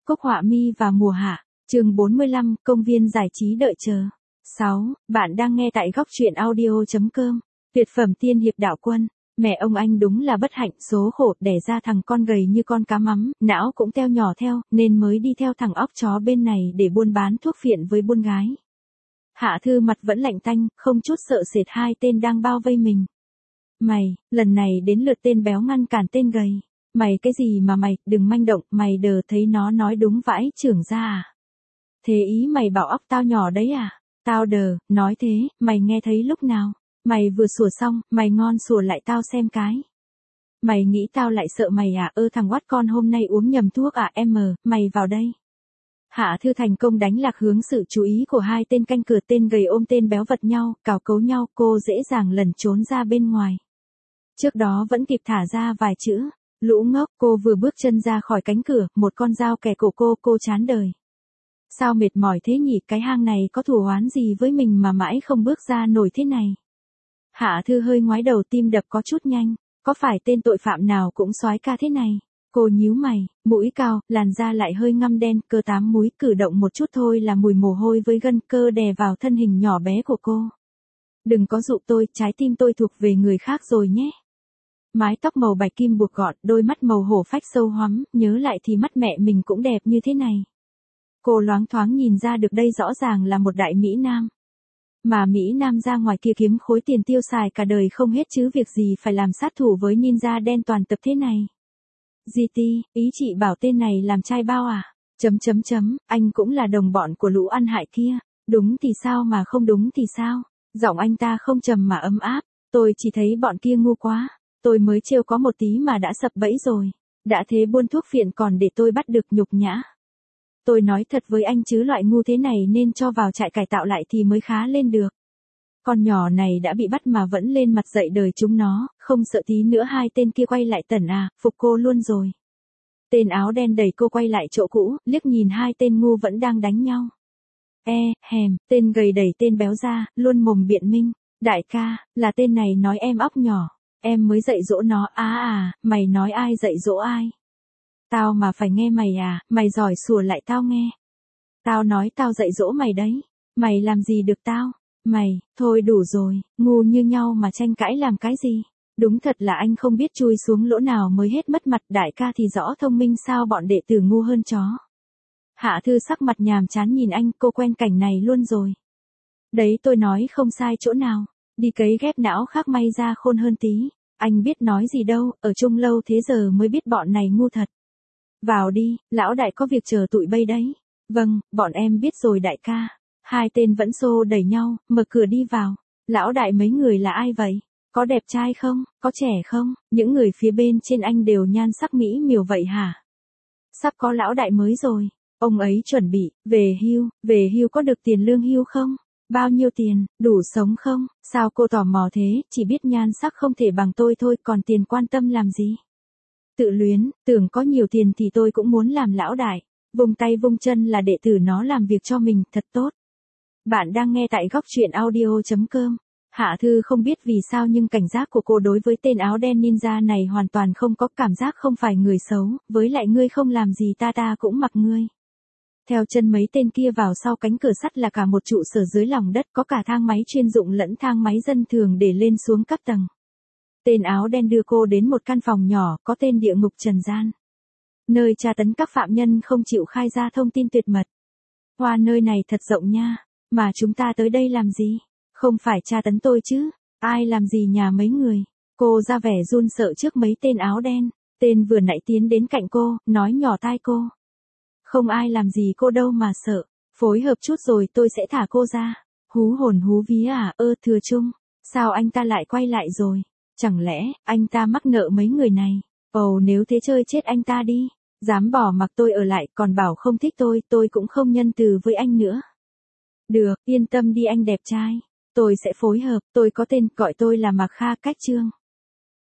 Cốc Họa Mi và Mùa Hạ, chương 45, công viên giải trí đợi chờ. 6. Bạn đang nghe tại góc truyện audio.com. Tuyệt phẩm tiên hiệp đạo quân. Mẹ ông anh đúng là bất hạnh, số khổ, đẻ ra thằng con gầy như con cá mắm, não cũng teo nhỏ theo, nên mới đi theo thằng óc chó bên này để buôn bán thuốc phiện với buôn gái. Hạ Thư mặt vẫn lạnh tanh, không chút sợ sệt hai tên đang bao vây mình. Mày, lần này đến lượt tên béo ngăn cản tên gầy. Mày cái gì mà mày, đừng manh động, mày đờ thấy nó nói đúng vãi trưởng ra à? Thế ý mày bảo óc tao nhỏ đấy à? Tao đờ, nói thế, mày nghe thấy lúc nào? Mày vừa sủa xong, mày ngon sủa lại tao xem cái. Mày nghĩ tao lại sợ mày à? Thằng oát con hôm nay uống nhầm thuốc à em, mày vào đây. Hạ Thư thành công đánh lạc hướng sự chú ý của hai tên canh cửa, tên gầy ôm tên béo vật nhau, cào cấu nhau, cô dễ dàng lẩn trốn ra bên ngoài. Trước đó vẫn kịp thả ra vài chữ. Lũ ngốc, cô vừa bước chân ra khỏi cánh cửa, một con dao kẻ cổ cô chán đời. Sao mệt mỏi thế nhỉ, cái hang này có thù oán gì với mình mà mãi không bước ra nổi thế này. Hạ Thư hơi ngoái đầu, tim đập có chút nhanh, có phải tên tội phạm nào cũng soái ca thế này. Cô nhíu mày, mũi cao, làn da lại hơi ngăm đen, cơ tám múi, cử động một chút thôi là mùi mồ hôi với gân cơ đè vào thân hình nhỏ bé của cô. Đừng có dụ tôi, trái tim tôi thuộc về người khác rồi nhé. Mái tóc màu bạch kim buộc gọn, đôi mắt màu hổ phách sâu hoắm, nhớ lại thì mắt mẹ mình cũng đẹp như thế này. Cô loáng thoáng nhìn ra được đây rõ ràng là một đại Mỹ Nam. Mà Mỹ Nam ra ngoài kia kiếm khối tiền tiêu xài cả đời không hết chứ việc gì phải làm sát thủ với ninja đen toàn tập thế này. GT, ý chị bảo tên này làm trai bao à? Anh cũng là đồng bọn của lũ ăn hại kia. Đúng thì sao mà không đúng thì sao? Giọng anh ta không trầm mà ấm áp. Tôi chỉ thấy bọn kia ngu quá. Tôi mới trêu có một tí mà đã sập bẫy rồi. Đã thế buôn thuốc phiện còn để tôi bắt được, nhục nhã. Tôi nói thật với anh chứ loại ngu thế này nên cho vào trại cải tạo lại thì mới khá lên được. Con nhỏ này đã bị bắt mà vẫn lên mặt dạy đời chúng nó, không sợ tí nữa hai tên kia quay lại tẩn à, phục cô luôn rồi. Tên áo đen đẩy cô quay lại chỗ cũ, liếc nhìn hai tên ngu vẫn đang đánh nhau. Tên gầy đẩy tên béo ra, luôn mồm biện minh. Đại ca, là tên này nói em óc nhỏ. Em mới dạy dỗ nó, mày nói ai dạy dỗ ai? Tao mà phải nghe mày à, mày giỏi sủa lại tao nghe. Tao nói tao dạy dỗ mày đấy, mày làm gì được tao? Mày, thôi đủ rồi, ngu như nhau mà tranh cãi làm cái gì? Đúng thật là anh không biết chui xuống lỗ nào mới hết mất mặt, đại ca thì rõ thông minh sao bọn đệ tử ngu hơn chó. Hạ Thư sắc mặt nhàm chán nhìn anh, cô quen cảnh này luôn rồi. Đấy tôi nói không sai chỗ nào. Đi cấy ghép não khác may ra khôn hơn tí. Anh biết nói gì đâu, ở chung lâu thế giờ mới biết bọn này ngu thật. Vào đi, lão đại có việc chờ tụi bay đấy. Vâng, bọn em biết rồi đại ca. Hai tên vẫn xô đẩy nhau, mở cửa đi vào. Lão đại mấy người là ai vậy? Có đẹp trai không? Có trẻ không? Những người phía bên trên anh đều nhan sắc mỹ miều vậy hả? Sắp có lão đại mới rồi. Ông ấy chuẩn bị, về hưu có được tiền lương hưu không? Bao nhiêu tiền, đủ sống không? Sao cô tò mò thế, chỉ biết nhan sắc không thể bằng tôi thôi, còn tiền quan tâm làm gì? Tự luyến, tưởng có nhiều tiền thì tôi cũng muốn làm lão đại. Vùng tay vung chân là đệ tử nó làm việc cho mình, thật tốt. Bạn đang nghe tại góc truyện audio.com. Hạ Thư không biết vì sao nhưng cảnh giác của cô đối với tên áo đen ninja này hoàn toàn không có, cảm giác không phải người xấu, với lại ngươi không làm gì ta cũng mặc ngươi. Theo chân mấy tên kia vào sau cánh cửa sắt là cả một trụ sở dưới lòng đất, có cả thang máy chuyên dụng lẫn thang máy dân thường để lên xuống các tầng. Tên áo đen đưa cô đến một căn phòng nhỏ, có tên địa ngục trần gian. Nơi tra tấn các phạm nhân không chịu khai ra thông tin tuyệt mật. Hoa nơi này thật rộng nha, mà chúng ta tới đây làm gì? Không phải tra tấn tôi chứ, ai làm gì nhà mấy người? Cô ra vẻ run sợ trước mấy tên áo đen, tên vừa nãy tiến đến cạnh cô, nói nhỏ tai cô. Không ai làm gì cô đâu mà sợ, phối hợp chút rồi tôi sẽ thả cô ra. Hú hồn hú vía à, Thừa Trung, sao anh ta lại quay lại rồi? Chẳng lẽ, anh ta mắc nợ mấy người này? Nếu thế chơi chết anh ta đi, dám bỏ mặc tôi ở lại, còn bảo không thích tôi cũng không nhân từ với anh nữa. Được, yên tâm đi anh đẹp trai, tôi sẽ phối hợp, tôi có tên, gọi tôi là Mạc Kha Cách Trương.